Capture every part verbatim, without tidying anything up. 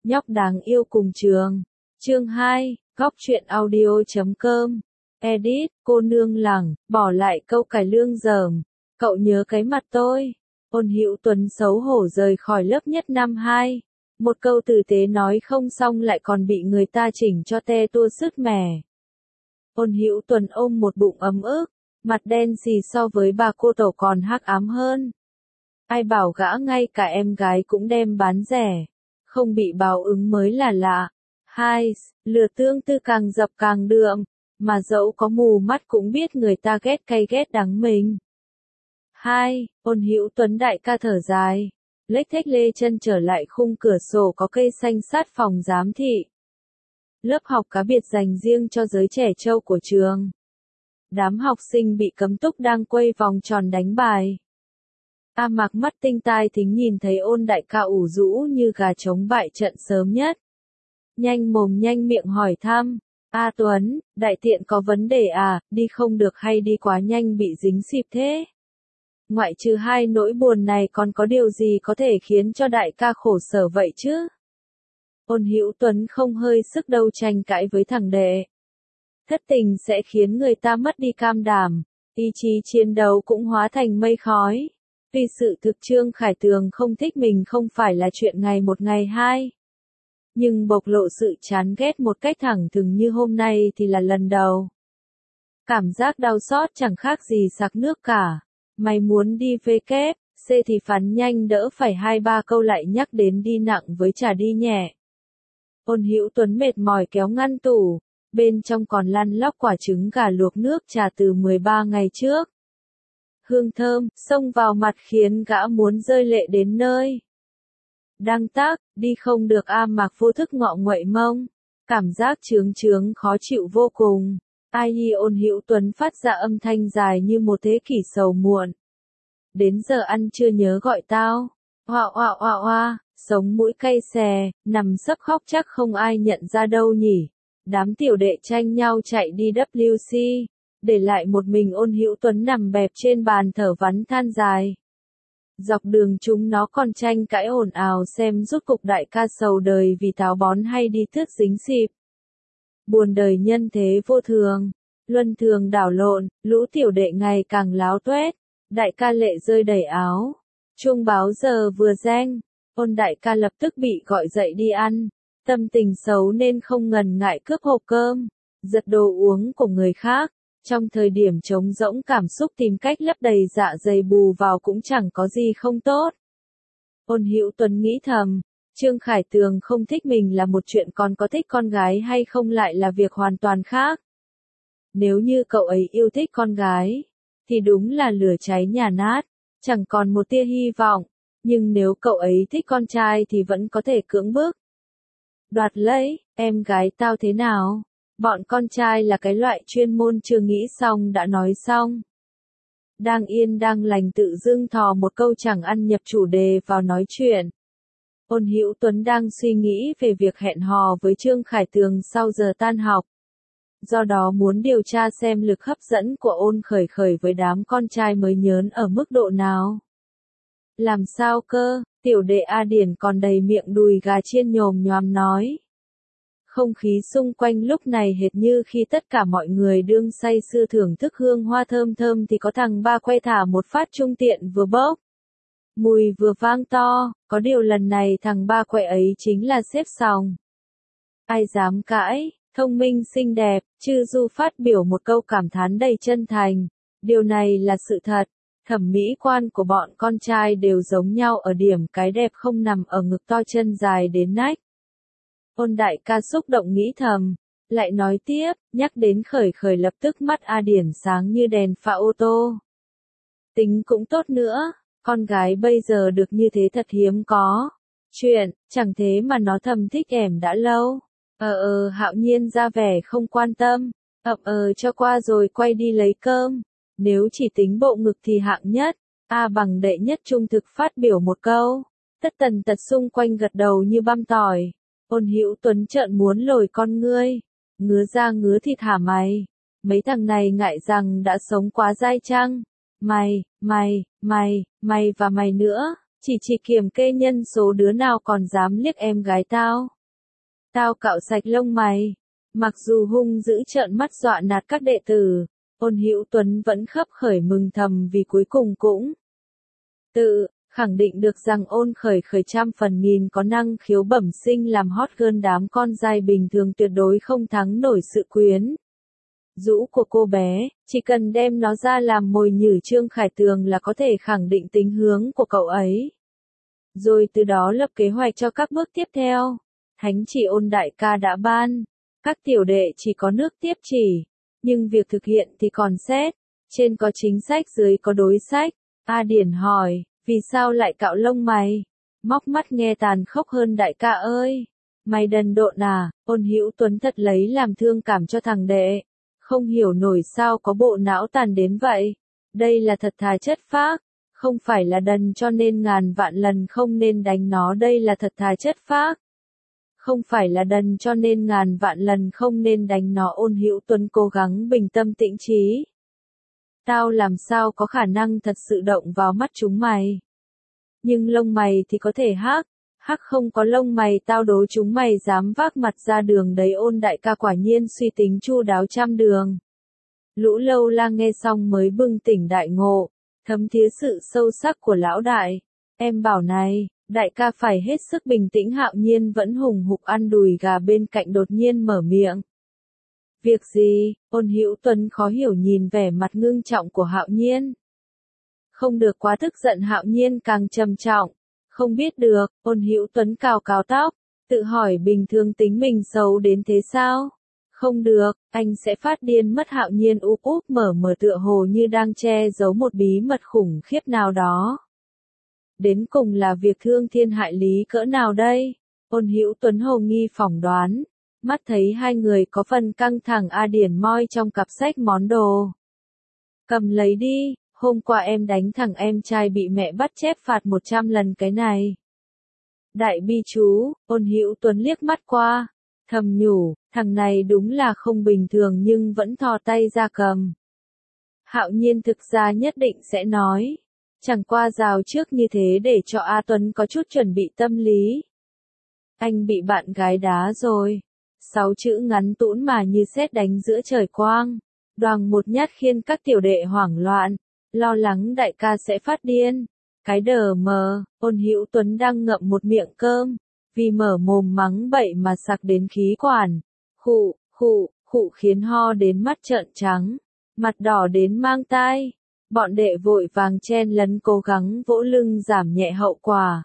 Nhóc đáng yêu cùng trường. Chương hai, góc truyện audio.com. Edit, cô nương lẳng, bỏ lại câu cải lương dởm. Cậu nhớ cái mặt tôi. Ôn Hữu Tuấn xấu hổ rời khỏi lớp nhất năm hai. Một câu tử tế nói không xong lại còn bị người ta chỉnh cho te tua sứt mẻ. Ôn Hữu Tuấn ôm một bụng ấm ức, mặt đen xì so với bà cô tổ còn hắc ám hơn. Ai bảo gã ngay cả em gái cũng đem bán rẻ. Không bị báo ứng mới là lạ. Hai, lửa tương tư càng dập càng đượm, mà dẫu có mù mắt cũng biết người ta ghét cay ghét đắng mình. Hai, Ôn Hữu Tuấn đại ca thở dài, lếch thếch lê chân trở lại khung cửa sổ có cây xanh sát phòng giám thị. Lớp học cá biệt dành riêng cho giới trẻ trâu của trường. Đám học sinh bị cấm túc đang quay vòng tròn đánh bài. A Mạc mắt tinh tai thính nhìn thấy Ôn đại ca ủ rũ như gà trống bại trận sớm nhất. Nhanh mồm nhanh miệng hỏi thăm, A Tuấn, đại tiện có vấn đề à, đi không được hay đi quá nhanh bị dính xịp thế? Ngoại trừ hai nỗi buồn này còn có điều gì có thể khiến cho đại ca khổ sở vậy chứ? Ôn Hữu Tuấn không hơi sức đâu tranh cãi với thằng đệ. Thất tình sẽ khiến người ta mất đi cam đảm, ý chí chiến đấu cũng hóa thành mây khói. Vì sự thực Trương Khải Tường không thích mình không phải là chuyện ngày một ngày hai. Nhưng bộc lộ sự chán ghét một cách thẳng thừng như hôm nay thì là lần đầu. Cảm giác đau xót chẳng khác gì sặc nước cả. Mày muốn đi về kép, C thì phán nhanh đỡ phải hai ba câu lại nhắc đến đi nặng với trà đi nhẹ. Ôn Hữu Tuấn mệt mỏi kéo ngăn tủ, bên trong còn lăn lóc quả trứng gà luộc nước trà từ mười ba ngày trước. Hương thơm, xông vào mặt khiến gã muốn rơi lệ đến nơi. Đăng tác, đi không được A Mạc vô thức ngọ nguậy mông. Cảm giác chướng chướng khó chịu vô cùng. Ai nhi Ôn Hữu Tuấn phát ra âm thanh dài như một thế kỷ sầu muộn. Đến giờ ăn chưa nhớ gọi tao. Hoa hoa hoa hoa, sống mũi cay xè, nằm sấp khóc chắc không ai nhận ra đâu nhỉ. Đám tiểu đệ tranh nhau chạy đi W C. Để lại một mình Ôn Hữu Tuấn nằm bẹp trên bàn thở vắn than dài. Dọc đường chúng nó còn tranh cãi ồn ào xem rốt cục đại ca sầu đời vì táo bón hay đi thước dính xịp. Buồn đời nhân thế vô thường, luân thường đảo lộn, lũ tiểu đệ ngày càng láo tuét, đại ca lệ rơi đầy áo. Chuông báo giờ vừa reng, Ôn đại ca lập tức bị gọi dậy đi ăn, tâm tình xấu nên không ngần ngại cướp hộp cơm, giật đồ uống của người khác. Trong thời điểm trống rỗng cảm xúc tìm cách lấp đầy dạ dày bù vào cũng chẳng có gì không tốt. Ôn Hữu Tuấn nghĩ thầm, Trương Khải Tường không thích mình là một chuyện, còn có thích con gái hay không lại là việc hoàn toàn khác. Nếu như cậu ấy yêu thích con gái, thì đúng là lửa cháy nhà nát, chẳng còn một tia hy vọng, nhưng nếu cậu ấy thích con trai thì vẫn có thể cưỡng bức. Đoạt lấy, em gái tao thế nào? Bọn con trai là cái loại chuyên môn chưa nghĩ xong đã nói xong. Đang yên đang lành tự dưng thò một câu chẳng ăn nhập chủ đề vào nói chuyện. Ôn Hữu Tuấn đang suy nghĩ về việc hẹn hò với Trương Khải Tường sau giờ tan học. Do đó muốn điều tra xem lực hấp dẫn của Ôn Khởi Khởi với đám con trai mới nhớn ở mức độ nào. Làm sao cơ, tiểu đệ A Điển còn đầy miệng đùi gà chiên nhồm nhoàm nói. Không khí xung quanh lúc này hệt như khi tất cả mọi người đương say sưa thưởng thức hương hoa thơm thơm thì có thằng ba quay thả một phát trung tiện vừa bốc. Mùi vừa vang to, có điều lần này thằng ba quay ấy chính là xếp sòng. Ai dám cãi, thông minh xinh đẹp, Chư Du phát biểu một câu cảm thán đầy chân thành. Điều này là sự thật, thẩm mỹ quan của bọn con trai đều giống nhau ở điểm cái đẹp không nằm ở ngực to chân dài đến nách. Ôn đại ca xúc động nghĩ thầm, lại nói tiếp, nhắc đến Khởi Khởi lập tức mắt A Điển sáng như đèn pha ô tô. Tính cũng tốt nữa, con gái bây giờ được như thế thật hiếm có. Chuyện, chẳng thế mà nó thầm thích em đã lâu. Ờ ờ Hạo Nhiên ra vẻ không quan tâm, ậm ờ cho qua rồi quay đi lấy cơm. Nếu chỉ tính bộ ngực thì hạng nhất, A bằng đệ nhất trung thực phát biểu một câu. Tất tần tật xung quanh gật đầu như băm tỏi. Ôn Hữu Tuấn trợn muốn lồi con ngươi, ngứa ra ngứa thịt hả mày, mấy thằng này ngại rằng đã sống quá dai chăng, mày, mày, mày, mày và mày nữa, Chỉ chỉ kiểm kê nhân số đứa nào còn dám liếc em gái tao. Tao cạo sạch lông mày. Mặc dù hung dữ trợn mắt dọa nạt các đệ tử, Ôn Hữu Tuấn vẫn khấp khởi mừng thầm vì cuối cùng cũng tự khẳng định được rằng Ôn Khởi Khởi trăm phần nghìn có năng khiếu bẩm sinh làm hot girl, đám con giai bình thường tuyệt đối không thắng nổi sự quyến rũ của cô bé, chỉ cần đem nó ra làm mồi nhử Trương Khải Tường là có thể khẳng định tính hướng của cậu ấy. Rồi từ đó lập kế hoạch cho các bước tiếp theo. Thánh chỉ Ôn đại ca đã ban, các tiểu đệ chỉ có nước tiếp chỉ, nhưng việc thực hiện thì còn xét, trên có chính sách dưới có đối sách. A Điển hỏi, vì sao lại cạo lông mày? Móc mắt nghe tàn khốc hơn, đại ca ơi, mày đần độn à? Ôn Hữu Tuấn thật lấy làm thương cảm cho thằng đệ, không hiểu nổi sao có bộ não tàn đến vậy. Đây là thật thà chất phác, không phải là đần cho nên ngàn vạn lần không nên đánh nó. Đây là thật thà chất phác, không phải là đần cho nên ngàn vạn lần không nên đánh nó. Ôn Hữu Tuấn cố gắng bình tâm tĩnh trí. Tao làm sao có khả năng thật sự động vào mắt chúng mày. Nhưng lông mày thì có thể hắc, hắc không có lông mày tao đố chúng mày dám vác mặt ra đường đấy. Ôn đại ca quả nhiên suy tính chu đáo trăm đường. Lũ Lâu La nghe xong mới bừng tỉnh đại ngộ, thấm thía sự sâu sắc của lão đại. Em bảo này, đại ca phải hết sức bình tĩnh. Hạo Nhiên vẫn hùng hục ăn đùi gà bên cạnh đột nhiên mở miệng. Việc gì? Ôn Hữu Tuấn khó hiểu nhìn vẻ mặt ngưng trọng của Hạo Nhiên. Không được quá tức giận. Hạo Nhiên càng trầm trọng. Không biết được. Ôn Hữu Tuấn cào cào tóc, tự hỏi bình thường tính mình xấu đến thế sao? Không được, anh sẽ phát điên mất. Hạo Nhiên úp úp mở mở tựa hồ như đang che giấu một bí mật khủng khiếp nào đó. Đến cùng là việc thương thiên hại lý cỡ nào đây? Ôn Hữu Tuấn hồ nghi phỏng đoán. Mắt thấy hai người có phần căng thẳng, A Điển moi trong cặp sách món đồ. Cầm lấy đi, hôm qua em đánh thằng em trai bị mẹ bắt chép phạt một trăm lần cái này. Đại bi chú. Ôn Hữu Tuấn liếc mắt qua, thầm nhủ, thằng này đúng là không bình thường nhưng vẫn thò tay ra cầm. Hạo Nhiên thực ra nhất định sẽ nói. Chẳng qua rào trước như thế để cho A Tuấn có chút chuẩn bị tâm lý. Anh bị bạn gái đá rồi. Sáu chữ ngắn tũn mà như sét đánh giữa trời quang. Đoàng một nhát khiến các tiểu đệ hoảng loạn, lo lắng đại ca sẽ phát điên. Cái đờ mờ, Ôn Hữu Tuấn đang ngậm một miệng cơm, vì mở mồm mắng bậy mà sặc đến khí quản. Khụ, khụ, khụ khiến ho đến mắt trợn trắng, mặt đỏ đến mang tai. Bọn đệ vội vàng chen lấn cố gắng vỗ lưng giảm nhẹ hậu quả.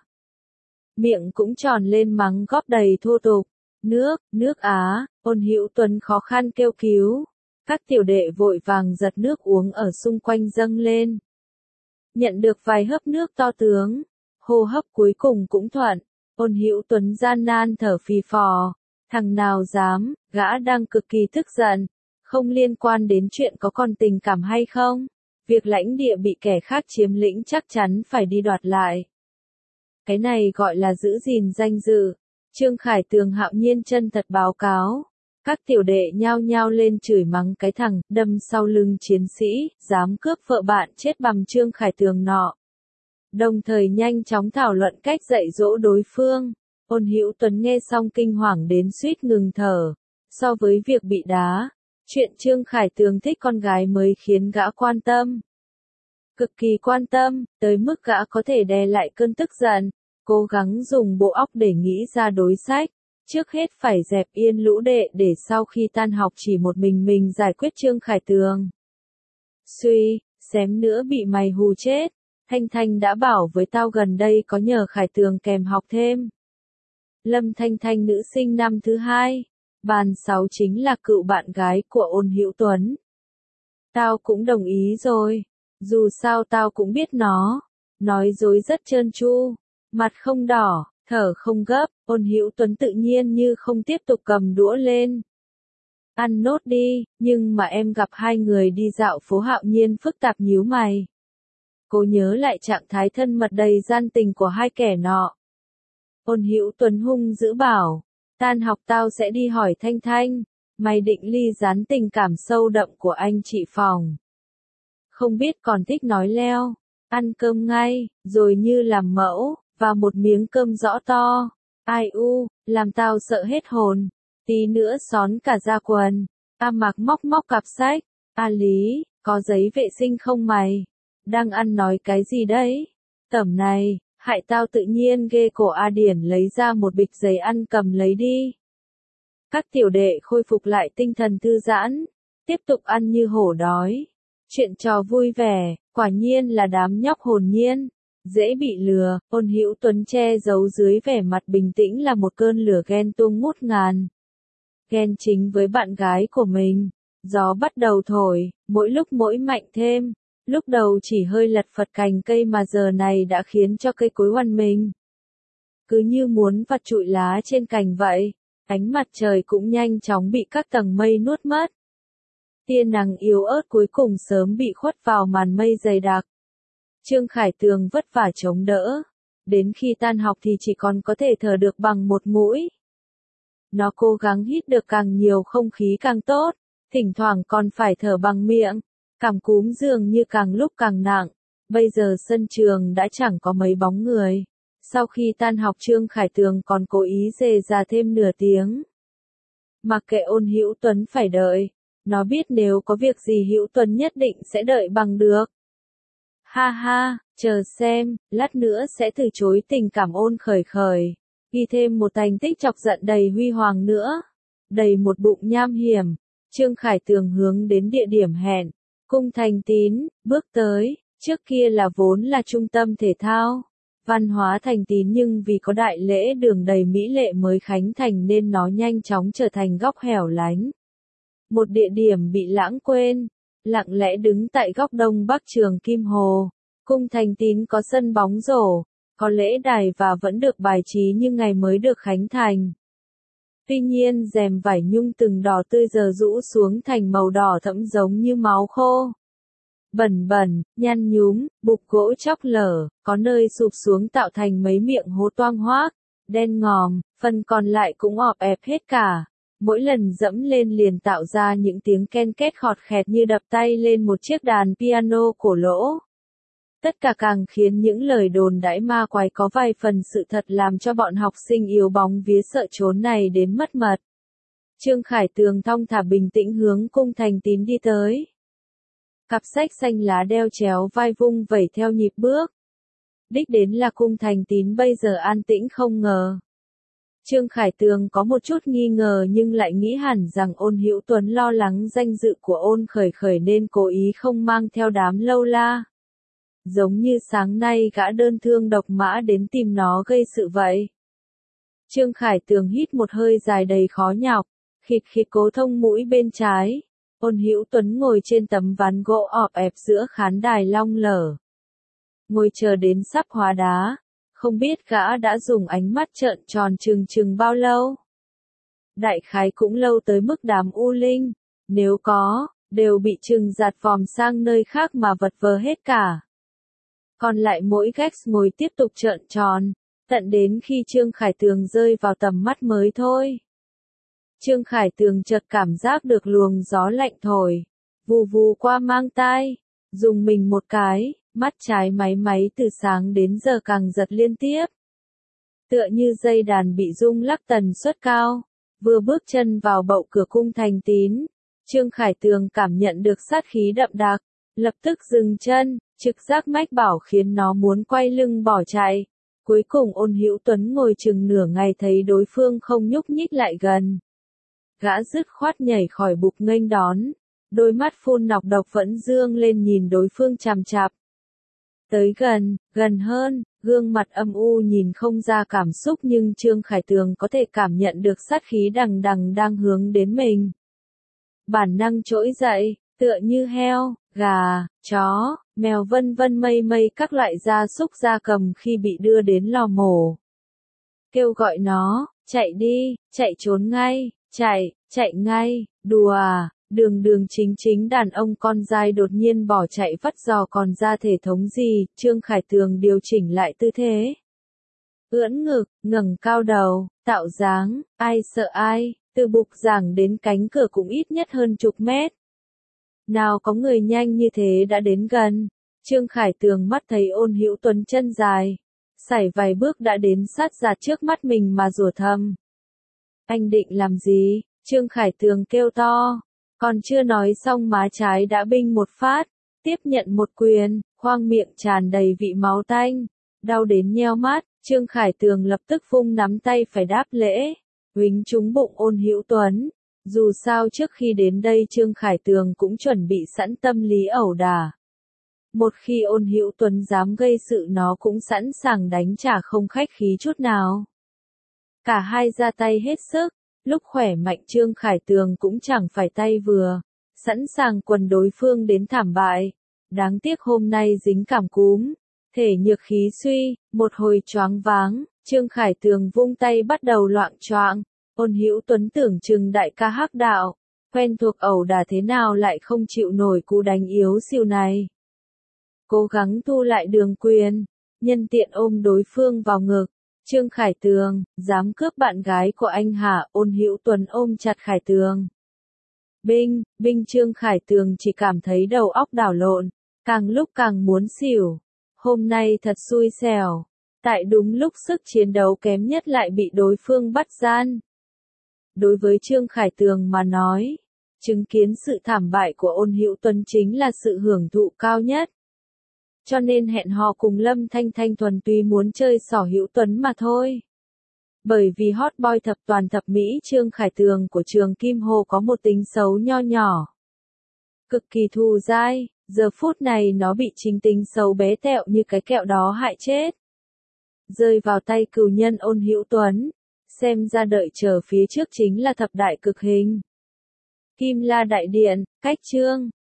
Miệng cũng tròn lên mắng góp đầy thô tục. Nước, nước Á. Ôn Hữu Tuấn khó khăn kêu cứu. Các tiểu đệ vội vàng giật nước uống ở xung quanh dâng lên. Nhận được vài hớp nước to tướng, hô hấp cuối cùng cũng thuận. Ôn Hữu Tuấn gian nan thở phì phò. Thằng nào dám, gã đang cực kỳ tức giận. Không liên quan đến chuyện có còn tình cảm hay không. Việc lãnh địa bị kẻ khác chiếm lĩnh chắc chắn phải đi đoạt lại. Cái này gọi là giữ gìn danh dự. Trương Khải Tường Hạo Nhiên chân thật báo cáo. Các tiểu đệ nhao nhao lên chửi mắng cái thằng đâm sau lưng chiến sĩ, dám cướp vợ bạn chết bằng Trương Khải Tường nọ. Đồng thời nhanh chóng thảo luận cách dạy dỗ đối phương. Ôn Hữu Tuấn nghe xong kinh hoàng đến suýt ngừng thở. So với việc bị đá, chuyện Trương Khải Tường thích con gái mới khiến gã quan tâm. Cực kỳ quan tâm, tới mức gã có thể đè lại cơn tức giận, cố gắng dùng bộ óc để nghĩ ra đối sách. Trước hết phải dẹp yên lũ đệ để sau khi tan học chỉ một mình mình giải quyết Trương Khải Tường. Suy, xém nữa bị mày hù chết. Thanh Thanh đã bảo với tao gần đây có nhờ Khải Tường kèm học thêm. Lâm Thanh Thanh nữ sinh năm thứ hai. Bàn sáu chính là cựu bạn gái của Ôn Hữu Tuấn. Tao cũng đồng ý rồi. Dù sao tao cũng biết nó. Nói dối rất trơn tru. Mặt không đỏ, thở không gấp. Ôn Hữu Tuấn tự nhiên như không tiếp tục cầm đũa lên. Ăn nốt đi, nhưng mà em gặp hai người đi dạo phố. Hạo Nhiên phức tạp nhíu mày. Cô nhớ lại trạng thái thân mật đầy gian tình của hai kẻ nọ. Ôn Hữu Tuấn hung dữ bảo. Tan học tao sẽ đi hỏi Thanh Thanh. Mày định ly gián tình cảm sâu đậm của anh chị phòng. Không biết còn thích nói leo. ăn cơm ngay, rồi như làm mẫu, và một miếng cơm rõ to. Ai u, làm tao sợ hết hồn. Tí nữa xón cả ra quần. A Mạc móc móc cặp sách. A Lý, có giấy vệ sinh không mày? Đang ăn nói cái gì đấy? Tẩm này, hại tao tự nhiên ghê. Cổ A Điển lấy ra một bịch giấy ăn cầm lấy đi. Các tiểu đệ khôi phục lại tinh thần thư giãn, tiếp tục ăn như hổ đói. Chuyện trò vui vẻ, quả nhiên là đám nhóc hồn nhiên, dễ bị lừa. Ôn Hữu Tuấn che giấu dưới vẻ mặt bình tĩnh là một cơn lửa ghen tuông ngút ngàn. Ghen chính với bạn gái của mình. Gió bắt đầu thổi, mỗi lúc mỗi mạnh thêm. Lúc đầu chỉ hơi lật phật cành cây mà giờ này đã khiến cho cây cối oằn mình. Cứ như muốn vặt trụi lá trên cành vậy. Ánh mặt trời cũng nhanh chóng bị các tầng mây nuốt mất. Tia nắng yếu ớt cuối cùng sớm bị khuất vào màn mây dày đặc. Trương Khải Tường vất vả chống đỡ. Đến khi tan học thì chỉ còn có thể thở được bằng một mũi. Nó cố gắng hít được càng nhiều không khí càng tốt. Thỉnh thoảng còn phải thở bằng miệng. Cảm cúm dường như càng lúc càng nặng. Bây giờ sân trường đã chẳng có mấy bóng người. Sau khi tan học Trương Khải Tường còn cố ý dề ra thêm nửa tiếng. Mặc kệ Ôn Hữu Tuấn phải đợi. Nó biết nếu có việc gì Hữu Tuấn nhất định sẽ đợi bằng được. Ha ha, chờ xem, lát nữa sẽ từ chối tình cảm Ôn Khởi Khởi. Ghi thêm một thành tích chọc giận đầy huy hoàng nữa. Đầy một bụng nham hiểm. Trương Khải Tường hướng đến địa điểm hẹn. Cung Thành Tín, bước tới. Trước kia là vốn là trung tâm thể thao. Văn hóa Thành Tín nhưng vì có đại lễ đường đầy mỹ lệ mới khánh thành nên nó nhanh chóng trở thành góc hẻo lánh. Một địa điểm bị lãng quên, lặng lẽ đứng tại góc đông bắc trường Kim Hồ. Cung Thành Tín có sân bóng rổ, có lễ đài và vẫn được bài trí như ngày mới được khánh thành. Tuy nhiên rèm vải nhung từng đỏ tươi giờ rũ xuống thành màu đỏ thẫm giống như máu khô. Bẩn bẩn, nhăn nhúm, bục gỗ chóc lở, có nơi sụp xuống tạo thành mấy miệng hố toang hoác, đen ngòm, phần còn lại cũng ọp ẹp hết cả. Mỗi lần dẫm lên liền tạo ra những tiếng ken két khọt khẹt như đập tay lên một chiếc đàn piano cổ lỗ. Tất cả càng khiến những lời đồn đãi ma quái có vài phần sự thật làm cho bọn học sinh yếu bóng vía sợ chốn này đến mất mật. Trương Khải Tường thong thả bình tĩnh hướng Cung Thành Tín đi tới. Cặp sách xanh lá đeo chéo vai vung vẩy theo nhịp bước. Đích đến là Cung Thành Tín bây giờ an tĩnh không ngờ. Trương Khải Tường có một chút nghi ngờ nhưng lại nghĩ hẳn rằng Ôn Hữu Tuấn lo lắng danh dự của Ôn Khởi Khởi nên cố ý không mang theo đám lâu la. Giống như sáng nay gã đơn thương độc mã đến tìm nó gây sự vậy. Trương Khải Tường hít một hơi dài đầy khó nhọc, khịt khịt cố thông mũi bên trái. Ôn Hữu Tuấn ngồi trên tấm ván gỗ ọp ẹp giữa khán đài long lở. Ngồi chờ đến sắp hóa đá. Không biết gã đã dùng ánh mắt trợn tròn trừng trừng bao lâu. Đại khái cũng lâu tới mức đám U Linh, nếu có, đều bị trừng giạt vòm sang nơi khác mà vật vờ hết cả. Còn lại mỗi Gex ngồi tiếp tục trợn tròn, tận đến khi Trương Khải Tường rơi vào tầm mắt mới thôi. Trương Khải Tường chợt cảm giác được luồng gió lạnh thổi, vù vù qua mang tai, dùng mình một cái. Mắt trái máy máy từ sáng đến giờ càng giật liên tiếp. Tựa như dây đàn bị rung lắc tần suất cao. Vừa bước chân vào bậu cửa Cung Thành Tín. Trương Khải Tường cảm nhận được sát khí đậm đặc. Lập tức dừng chân, trực giác mách bảo khiến nó muốn quay lưng bỏ chạy. Cuối cùng Ôn Hữu Tuấn ngồi chừng nửa ngày thấy đối phương không nhúc nhích lại gần. Gã dứt khoát nhảy khỏi bục nghênh đón. Đôi mắt phun nọc độc vẫn dương lên nhìn đối phương chằm chằm. Tới gần, gần hơn, gương mặt âm u nhìn không ra cảm xúc nhưng Trương Khải Tường có thể cảm nhận được sát khí đằng đằng đang hướng đến mình. Bản năng trỗi dậy, tựa như heo, gà, chó, mèo vân vân mây mây các loại gia súc gia cầm khi bị đưa đến lò mổ. Kêu gọi nó, chạy đi, chạy trốn ngay, chạy, chạy ngay, đùa à. Đường đường chính chính đàn ông con dai đột nhiên bỏ chạy vắt giò còn ra thể thống gì, Trương Khải Tường điều chỉnh lại tư thế. Ưỡn ngực, ngẩng cao đầu, tạo dáng, ai sợ ai, từ bục giảng đến cánh cửa cũng ít nhất hơn chục mét. Nào có người nhanh như thế đã đến gần, Trương Khải Tường mắt thấy Ôn Hữu Tuấn chân dài, sải vài bước đã đến sát ra trước mắt mình mà rủa thầm. Anh định làm gì? Trương Khải Tường kêu to, còn chưa nói xong má trái đã binh một phát, tiếp nhận một quyền, khoang miệng tràn đầy vị máu tanh, đau đến nheo mắt, Trương Khải Tường lập tức vung nắm tay phải đáp lễ, huýnh trúng bụng Ôn Hữu Tuấn. Dù sao trước khi đến đây Trương Khải Tường cũng chuẩn bị sẵn tâm lý ẩu đả. Một khi Ôn Hữu Tuấn dám gây sự nó cũng sẵn sàng đánh trả không khách khí chút nào. Cả hai ra tay hết sức, lúc khỏe mạnh Trương Khải Tường cũng chẳng phải tay vừa, sẵn sàng quần đối phương đến thảm bại. Đáng tiếc hôm nay dính cảm cúm, thể nhược khí suy, một hồi choáng váng, Trương Khải Tường vung tay bắt đầu loạng choạng. Ôn Hữu Tuấn tưởng chừng đại ca hắc đạo, quen thuộc ẩu đả thế nào lại không chịu nổi cú đánh yếu xìu này. Cố gắng thu lại đường quyền, nhân tiện ôm đối phương vào ngực. Trương Khải Tường, dám cướp bạn gái của anh hả? Ôn Hữu Tuấn ôm chặt Khải Tường. Binh, binh Trương Khải Tường chỉ cảm thấy đầu óc đảo lộn, càng lúc càng muốn xỉu. Hôm nay thật xui xẻo, tại đúng lúc sức chiến đấu kém nhất lại bị đối phương bắt gian. Đối với Trương Khải Tường mà nói, chứng kiến sự thảm bại của Ôn Hữu Tuấn chính là sự hưởng thụ cao nhất. Cho nên hẹn hò cùng Lâm Thanh Thanh thuần túy muốn chơi xỏ Hữu Tuấn mà thôi. Bởi vì hot boy thập toàn thập mỹ Trương Khải Tường của trường Kim Hồ có một tính xấu nho nhỏ. Cực kỳ thù dai, giờ phút này nó bị chính tính xấu bé tẹo như cái kẹo đó hại chết. Rơi vào tay cừu nhân Ôn Hữu Tuấn, xem ra đợi chờ phía trước chính là thập đại cực hình. Kim La Đại Điện, cách Trương